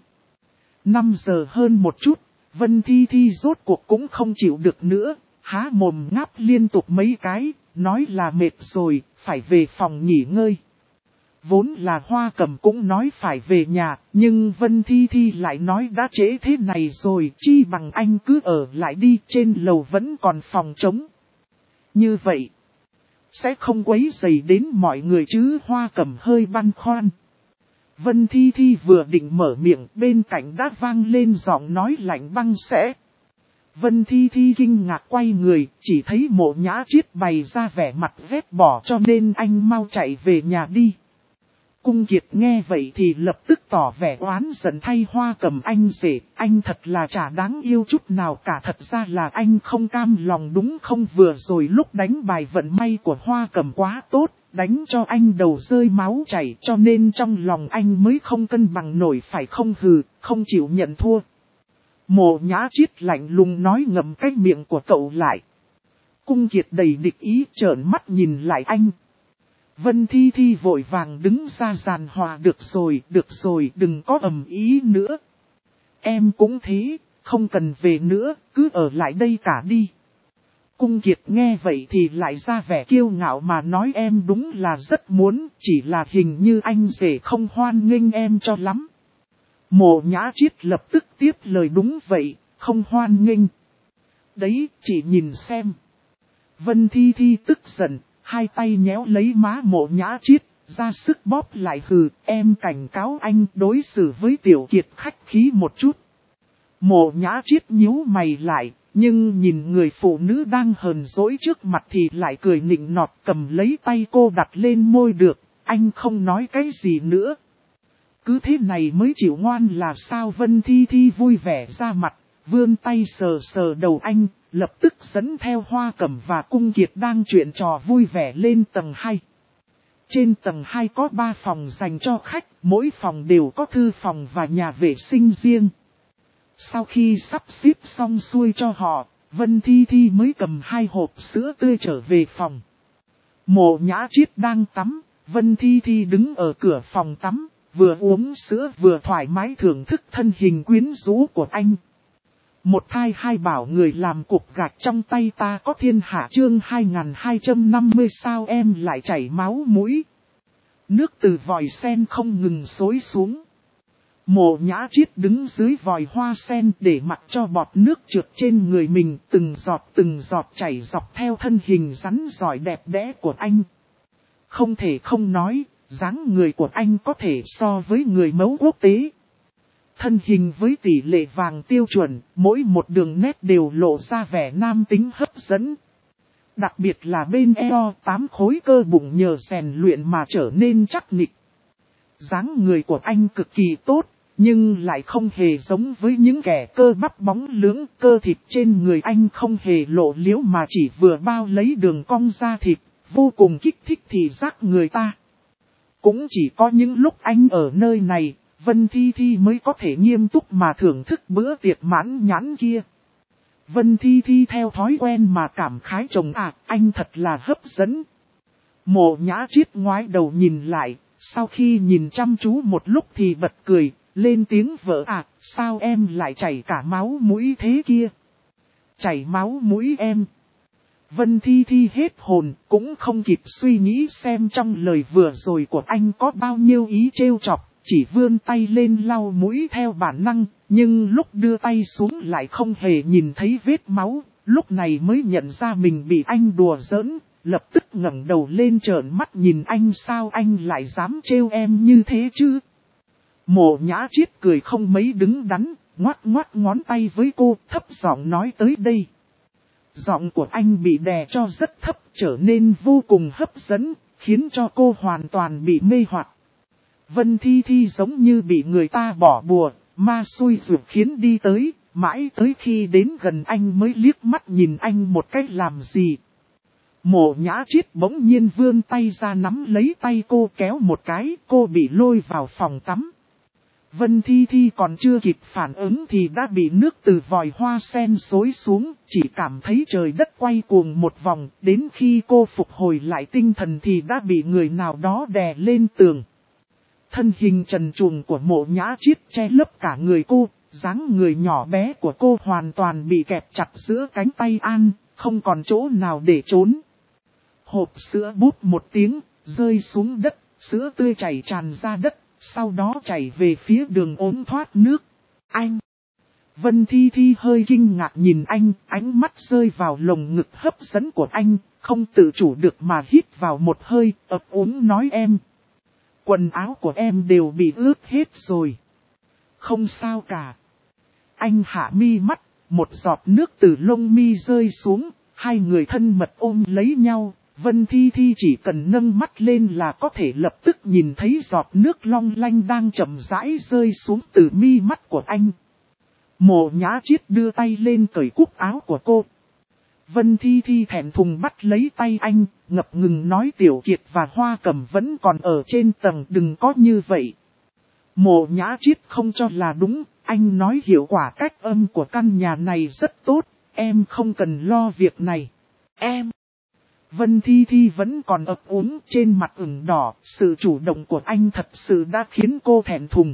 5 giờ hơn một chút. Vân Thi Thi rốt cuộc cũng không chịu được nữa, há mồm ngáp liên tục mấy cái, nói là mệt rồi, phải về phòng nghỉ ngơi. Vốn là Hoa Cẩm cũng nói phải về nhà, nhưng Vân Thi Thi lại nói đã trễ thế này rồi, chi bằng anh cứ ở lại đi, trên lầu vẫn còn phòng trống. Như vậy, sẽ không quấy rầy đến mọi người chứ. Hoa Cẩm hơi băn khoăn. Vân Thi Thi vừa định mở miệng, bên cạnh đã vang lên giọng nói lạnh băng sẽ. Vân Thi Thi kinh ngạc quay người, chỉ thấy Mộ Nhã Chiết bày ra vẻ mặt ghét bỏ cho nên anh mau chạy về nhà đi. Cung Kiệt nghe vậy thì lập tức tỏ vẻ oán giận thay Hoa Cẩm anh rể, anh thật là chả đáng yêu chút nào cả, thật ra là anh không cam lòng đúng không, vừa rồi lúc đánh bài vận may của Hoa Cẩm quá tốt. Đánh cho anh đầu rơi máu chảy cho nên trong lòng anh mới không cân bằng nổi phải không, hừ, không chịu nhận thua. Mộ Nhã Chiết lạnh lùng nói ngậm cái miệng của cậu lại. Cung Kiệt đầy địch ý trợn mắt nhìn lại anh. Vân Thi Thi vội vàng đứng ra giàn hòa, được rồi, đừng có ầm ý nữa. Em cũng thế, không cần về nữa, cứ ở lại đây cả đi. Cung Kiệt nghe vậy thì lại ra vẻ kiêu ngạo mà nói em đúng là rất muốn, chỉ là hình như anh rể không hoan nghênh em cho lắm. Mộ Nhã Chiết lập tức tiếp lời đúng vậy, không hoan nghênh. Đấy, chị nhìn xem. Vân Thi Thi tức giận, hai tay nhéo lấy má Mộ Nhã Chiết, ra sức bóp lại, hừ, em cảnh cáo anh đối xử với Tiểu Kiệt khách khí một chút. Mộ Nhã Chiết nhíu mày lại. Nhưng nhìn người phụ nữ đang hờn dỗi trước mặt thì lại cười nịnh nọt, cầm lấy tay cô đặt lên môi được, anh không nói cái gì nữa. Cứ thế này mới chịu ngoan là sao? Vân Thi Thi vui vẻ ra mặt, vươn tay sờ sờ đầu anh, lập tức dẫn theo Hoa Cẩm và Cung Kiệt đang chuyện trò vui vẻ lên tầng 2. Trên tầng 2 có 3 phòng dành cho khách, mỗi phòng đều có thư phòng và nhà vệ sinh riêng. Sau khi sắp xếp xong xuôi cho họ, Vân Thi Thi mới cầm 2 hộp sữa tươi trở về phòng. Mộ Nhã Chiết đang tắm, Vân Thi Thi đứng ở cửa phòng tắm, vừa uống sữa vừa thoải mái thưởng thức thân hình quyến rũ của anh. Một thai hai bảo người làm cục gạch trong tay ta có thiên hạ chương 2250 sao em lại chảy máu mũi. Nước từ vòi sen không ngừng xối xuống. Mộ Nhã Chiết đứng dưới vòi hoa sen để mặc cho bọt nước trượt trên người mình, từng giọt chảy dọc theo thân hình rắn giỏi đẹp đẽ của anh. Không thể không nói, dáng người của anh có thể so với người mẫu quốc tế. Thân hình với tỷ lệ vàng tiêu chuẩn, mỗi một đường nét đều lộ ra vẻ nam tính hấp dẫn. Đặc biệt là bên eo, 8 khối cơ bụng nhờ rèn luyện mà trở nên chắc nịch. Dáng người của anh cực kỳ tốt, nhưng lại không hề giống với những kẻ cơ bắp bóng lưỡng. Cơ thịt trên người anh không hề lộ liễu mà chỉ vừa bao lấy đường cong da thịt, vô cùng kích thích thị giác người ta. Cũng chỉ có những lúc anh ở nơi này, Vân Thi Thi mới có thể nghiêm túc mà thưởng thức bữa tiệc mãn nhãn kia. Vân Thi Thi theo thói quen mà cảm khái chồng anh thật là hấp dẫn. Mộ Nhã Triết ngoái đầu nhìn lại, sau khi nhìn chăm chú một lúc thì bật cười, lên tiếng vợ sao em lại chảy cả máu mũi thế kia? Chảy máu mũi em. Vân Thi Thi hết hồn, cũng không kịp suy nghĩ xem trong lời vừa rồi của anh có bao nhiêu ý trêu chọc, chỉ vươn tay lên lau mũi theo bản năng, nhưng lúc đưa tay xuống lại không hề nhìn thấy vết máu, lúc này mới nhận ra mình bị anh đùa giỡn, lập tức ngẩng đầu lên trợn mắt nhìn anh, sao anh lại dám trêu em như thế chứ? Mộ Nhã Triết cười không mấy đứng đắn, ngoắc ngoắc ngón tay với cô, thấp giọng nói tới đây. Giọng của anh bị đè cho rất thấp, trở nên vô cùng hấp dẫn, khiến cho cô hoàn toàn bị mê hoặc. Vân Thi Thi giống như bị người ta bỏ bùa, ma xui ruột khiến đi tới, mãi tới khi đến gần anh mới liếc mắt nhìn anh một cách làm gì. Mộ Nhã Triết bỗng nhiên vươn tay ra nắm lấy tay cô kéo một cái, cô bị lôi vào phòng tắm. Vân Thi Thi còn chưa kịp phản ứng thì đã bị nước từ vòi hoa sen xối xuống, chỉ cảm thấy trời đất quay cuồng một vòng, đến khi cô phục hồi lại tinh thần thì đã bị người nào đó đè lên tường. Thân hình trần truồng của Mộ Nhã Triết che lấp cả người cô, dáng người nhỏ bé của cô hoàn toàn bị kẹp chặt giữa cánh tay An, không còn chỗ nào để trốn. Hộp sữa búp một tiếng, rơi xuống đất, sữa tươi chảy tràn ra đất, sau đó chảy về phía đường ống thoát nước. Anh! Vân Thi Thi hơi kinh ngạc nhìn anh, ánh mắt rơi vào lồng ngực hấp dẫn của anh, không tự chủ được mà hít vào một hơi, ấp úng nói em. Quần áo của em đều bị ướt hết rồi. Không sao cả. Anh hạ mi mắt, một giọt nước từ lông mi rơi xuống, hai người thân mật ôm lấy nhau. Vân Thi Thi chỉ cần nâng mắt lên là có thể lập tức nhìn thấy giọt nước long lanh đang chậm rãi rơi xuống từ mi mắt của anh. Mộ Nhã Triết đưa tay lên cởi cúc áo của cô. Vân Thi Thi thẹn thùng bắt lấy tay anh, ngập ngừng nói Tiểu Kiệt và Hoa Cẩm vẫn còn ở trên tầng, đừng có như vậy. Mộ Nhã Triết không cho là đúng, anh nói hiệu quả cách âm của căn nhà này rất tốt, em không cần lo việc này. Em! Vân Thi Thi vẫn còn ấp úng, trên mặt ửng đỏ, sự chủ động của anh thật sự đã khiến cô thẹn thùng.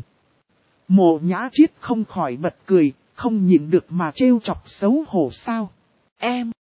Mộ Nhã Triết không khỏi bật cười, không nhịn được mà trêu chọc xấu hổ sao. Em!